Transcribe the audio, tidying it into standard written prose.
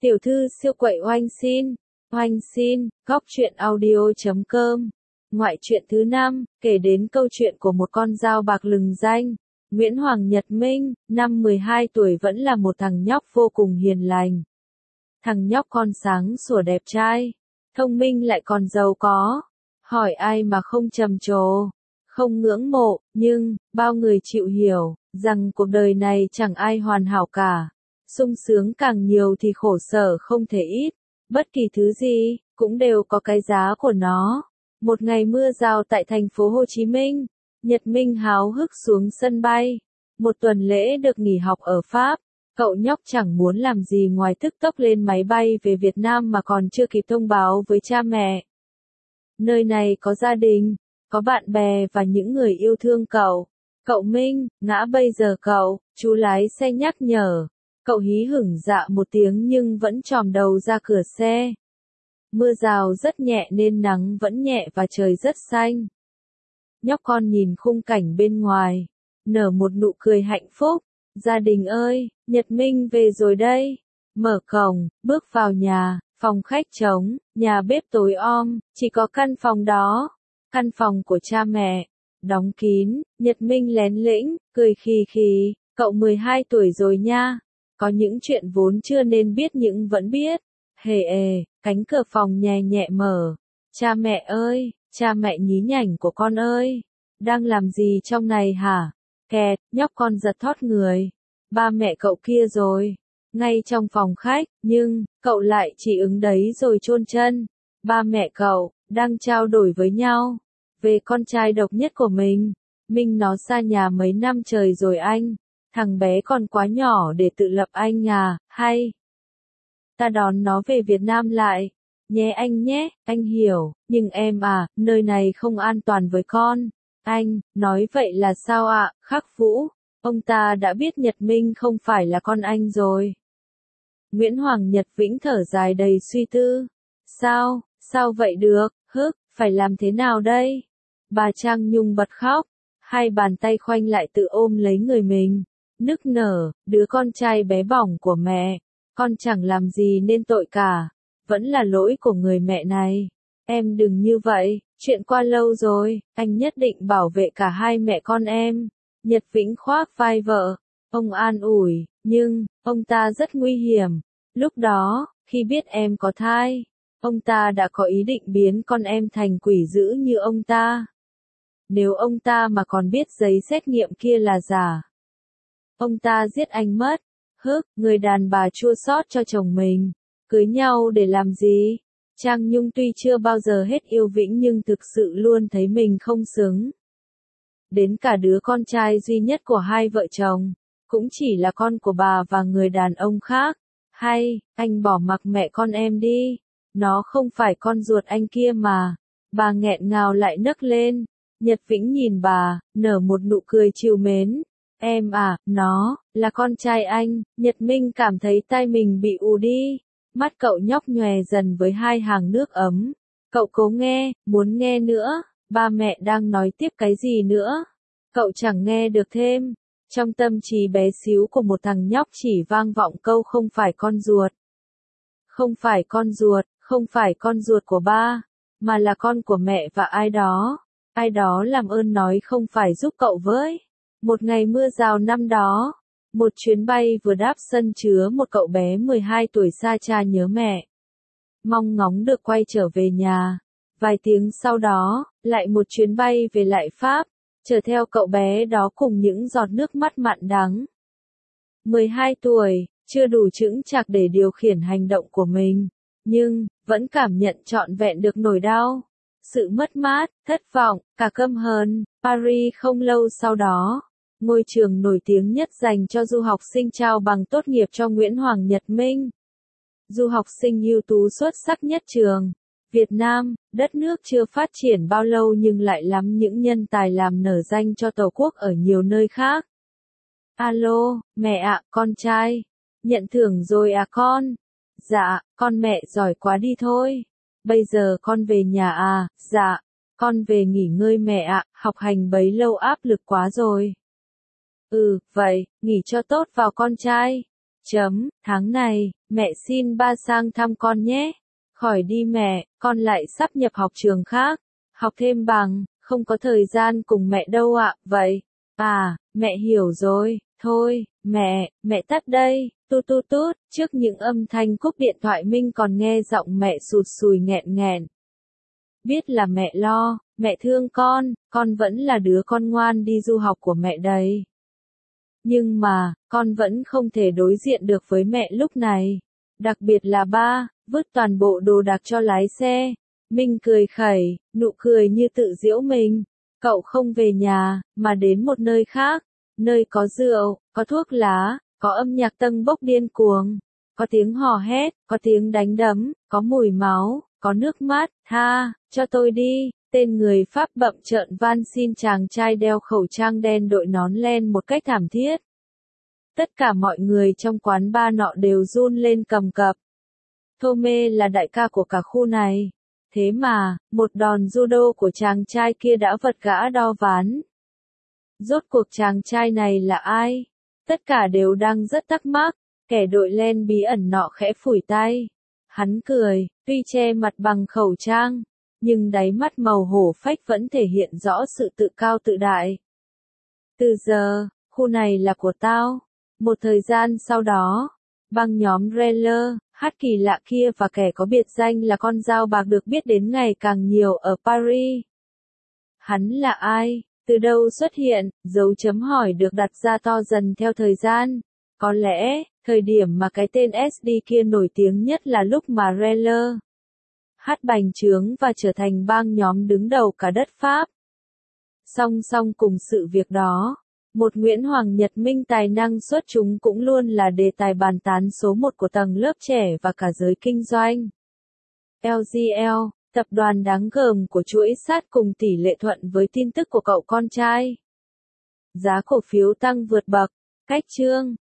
Tiểu thư siêu quậy oanh xin, góc truyện audio.com. Ngoại truyện thứ 5, kể đến câu chuyện của một con dao bạc lừng danh. Nguyễn Hoàng Nhật Minh, năm 12 tuổi vẫn là một thằng nhóc vô cùng hiền lành. Thằng nhóc con sáng sủa đẹp trai, thông minh lại còn giàu có. Hỏi ai mà không trầm trồ, không ngưỡng mộ, nhưng, bao người chịu hiểu, rằng cuộc đời này chẳng ai hoàn hảo cả. Sung sướng càng nhiều thì khổ sở không thể ít. Bất kỳ thứ gì, cũng đều có cái giá của nó. Một ngày mưa rào tại thành phố Hồ Chí Minh, Nhật Minh háo hức xuống sân bay. Một tuần lễ được nghỉ học ở Pháp, cậu nhóc chẳng muốn làm gì ngoài tức tốc lên máy bay về Việt Nam mà còn chưa kịp thông báo với cha mẹ. Nơi này có gia đình, có bạn bè và những người yêu thương cậu. Cậu Minh, ngã bây giờ cậu, chú lái xe nhắc nhở. Cậu hí hửng dạ một tiếng nhưng vẫn chòm đầu ra cửa xe. Mưa rào rất nhẹ nên nắng vẫn nhẹ và trời rất xanh. Nhóc con nhìn khung cảnh bên ngoài, nở một nụ cười hạnh phúc. Gia đình ơi, Nhật Minh về rồi đây. Mở cổng, bước vào nhà, phòng khách trống, nhà bếp tối om, chỉ có căn phòng đó. Căn phòng của cha mẹ, đóng kín. Nhật Minh lén lĩnh, cười khì khì, cậu 12 tuổi rồi nha. Có những chuyện vốn chưa nên biết nhưng vẫn biết. Hề cánh cửa phòng nhẹ nhẹ mở. Cha mẹ ơi, cha mẹ nhí nhảnh của con ơi. Đang làm gì trong này hả? Kẹt, nhóc con giật thót người. Ba mẹ cậu kia rồi. Ngay trong phòng khách, nhưng, cậu lại chỉ ứng đấy rồi chôn chân. Ba mẹ cậu, đang trao đổi với nhau. Về con trai độc nhất của mình. Minh nó xa nhà mấy năm trời rồi anh. Thằng bé còn quá nhỏ để tự lập anh à, hay ta đón nó về Việt Nam lại, nhé anh nhé, anh hiểu, nhưng em à, nơi này không an toàn với con. Anh, nói vậy là sao ạ, Khắc Vũ, ông ta đã biết Nhật Minh không phải là con anh rồi. Nguyễn Hoàng Nhật Vĩnh thở dài đầy suy tư. Sao vậy được, phải làm thế nào đây? Bà Trang Nhung bật khóc, hai bàn tay khoanh lại tự ôm lấy người mình. Nức nở, đứa con trai bé bỏng của mẹ, con chẳng làm gì nên tội cả, vẫn là lỗi của người mẹ này. Em đừng như vậy, chuyện qua lâu rồi, anh nhất định bảo vệ cả hai mẹ con em. Nhật Vĩnh khoác vai vợ, ông an ủi, nhưng, ông ta rất nguy hiểm. Lúc đó, khi biết em có thai, ông ta đã có ý định biến con em thành quỷ dữ như ông ta. Nếu ông ta mà còn biết giấy xét nghiệm kia là giả, ông ta giết anh mất. Người đàn bà chua xót cho chồng mình. Cưới nhau để làm gì? Trang Nhung tuy chưa bao giờ hết yêu Vĩnh nhưng thực sự luôn thấy mình không xứng. Đến cả đứa con trai duy nhất của hai vợ chồng, cũng chỉ là con của bà và người đàn ông khác. Hay, anh bỏ mặc mẹ con em đi. Nó không phải con ruột anh kia mà. Bà nghẹn ngào lại nấc lên. Nhật Vĩnh nhìn bà, nở một nụ cười trìu mến. Em à, nó, là con trai anh. Nhật Minh cảm thấy tai mình bị ù đi. Mắt cậu nhóc nhòe dần với hai hàng nước ấm. Cậu cố nghe, muốn nghe nữa. Ba mẹ đang nói tiếp cái gì nữa? Cậu chẳng nghe được thêm. Trong tâm trí bé xíu của một thằng nhóc chỉ vang vọng câu không phải con ruột. Không phải con ruột, không phải con ruột của ba, mà là con của mẹ và ai đó. Ai đó làm ơn nói không phải giúp cậu với. Một ngày mưa rào năm đó, một chuyến bay vừa đáp sân chứa một cậu bé 12 tuổi xa cha nhớ mẹ. Mong ngóng được quay trở về nhà. Vài tiếng sau đó, lại một chuyến bay về lại Pháp, chở theo cậu bé đó cùng những giọt nước mắt mặn đắng. 12 tuổi, chưa đủ chững chạc để điều khiển hành động của mình, nhưng, vẫn cảm nhận trọn vẹn được nỗi đau. Sự mất mát, thất vọng, cả căm hờn. Paris không lâu sau đó, ngôi trường nổi tiếng nhất dành cho du học sinh trao bằng tốt nghiệp cho Nguyễn Hoàng Nhật Minh. Du học sinh ưu tú xuất sắc nhất trường. Việt Nam, đất nước chưa phát triển bao lâu nhưng lại lắm những nhân tài làm nở danh cho Tổ quốc ở nhiều nơi khác. Alo, mẹ ạ, con trai. Nhận thưởng rồi à con? Dạ, con mẹ giỏi quá đi thôi. Bây giờ con về nhà à? Dạ, con về nghỉ ngơi mẹ ạ, học hành bấy lâu áp lực quá rồi. Vậy, nghỉ cho tốt vào con trai. Tháng này, mẹ xin ba sang thăm con nhé. Khỏi đi mẹ, con lại sắp nhập học trường khác. Học thêm bằng, không có thời gian cùng mẹ đâu ạ. Vậy, mẹ hiểu rồi. Thôi, mẹ tắt đây. Tút tút tút. Trước những âm thanh cúp điện thoại Minh còn nghe giọng mẹ sụt sùi nghẹn nghẹn. Biết là mẹ lo, mẹ thương con vẫn là đứa con ngoan đi du học của mẹ đấy. Nhưng mà, con vẫn không thể đối diện được với mẹ lúc này. Đặc biệt là ba, vứt toàn bộ đồ đạc cho lái xe. Minh cười khẩy, nụ cười như tự giễu mình. Cậu không về nhà, mà đến một nơi khác. Nơi có rượu, có thuốc lá, có âm nhạc tâng bốc điên cuồng. Có tiếng hò hét, có tiếng đánh đấm, có mùi máu, có nước mắt. Tha cho tôi đi. Tên người Pháp bậm trợn van xin chàng trai đeo khẩu trang đen đội nón len một cách thảm thiết. Tất cả mọi người trong quán bar nọ đều run lên cầm cập. Thome là đại ca của cả khu này. Thế mà, một đòn judo của chàng trai kia đã vật gã đo ván. Rốt cuộc chàng trai này là ai? Tất cả đều đang rất thắc mắc. Kẻ đội len bí ẩn nọ khẽ phủi tay. Hắn cười, tuy che mặt bằng khẩu trang, nhưng đáy mắt màu hổ phách vẫn thể hiện rõ sự tự cao tự đại. Từ giờ, khu này là của tao. Một thời gian sau đó, băng nhóm Reller, hát kỳ lạ kia và kẻ có biệt danh là con dao bạc được biết đến ngày càng nhiều ở Paris. Hắn là ai? Từ đâu xuất hiện? Dấu chấm hỏi được đặt ra to dần theo thời gian. Có lẽ, thời điểm mà cái tên SD kia nổi tiếng nhất là lúc mà Reller hát bành trướng và trở thành bang nhóm đứng đầu cả đất Pháp. Song song cùng sự việc đó, một Nguyễn Hoàng Nhật Minh tài năng xuất chúng cũng luôn là đề tài bàn tán số 1 của tầng lớp trẻ và cả giới kinh doanh. LGL, tập đoàn đáng gờm của chuỗi sát cùng tỷ lệ thuận với tin tức của cậu con trai. Giá cổ phiếu tăng vượt bậc, cách chương.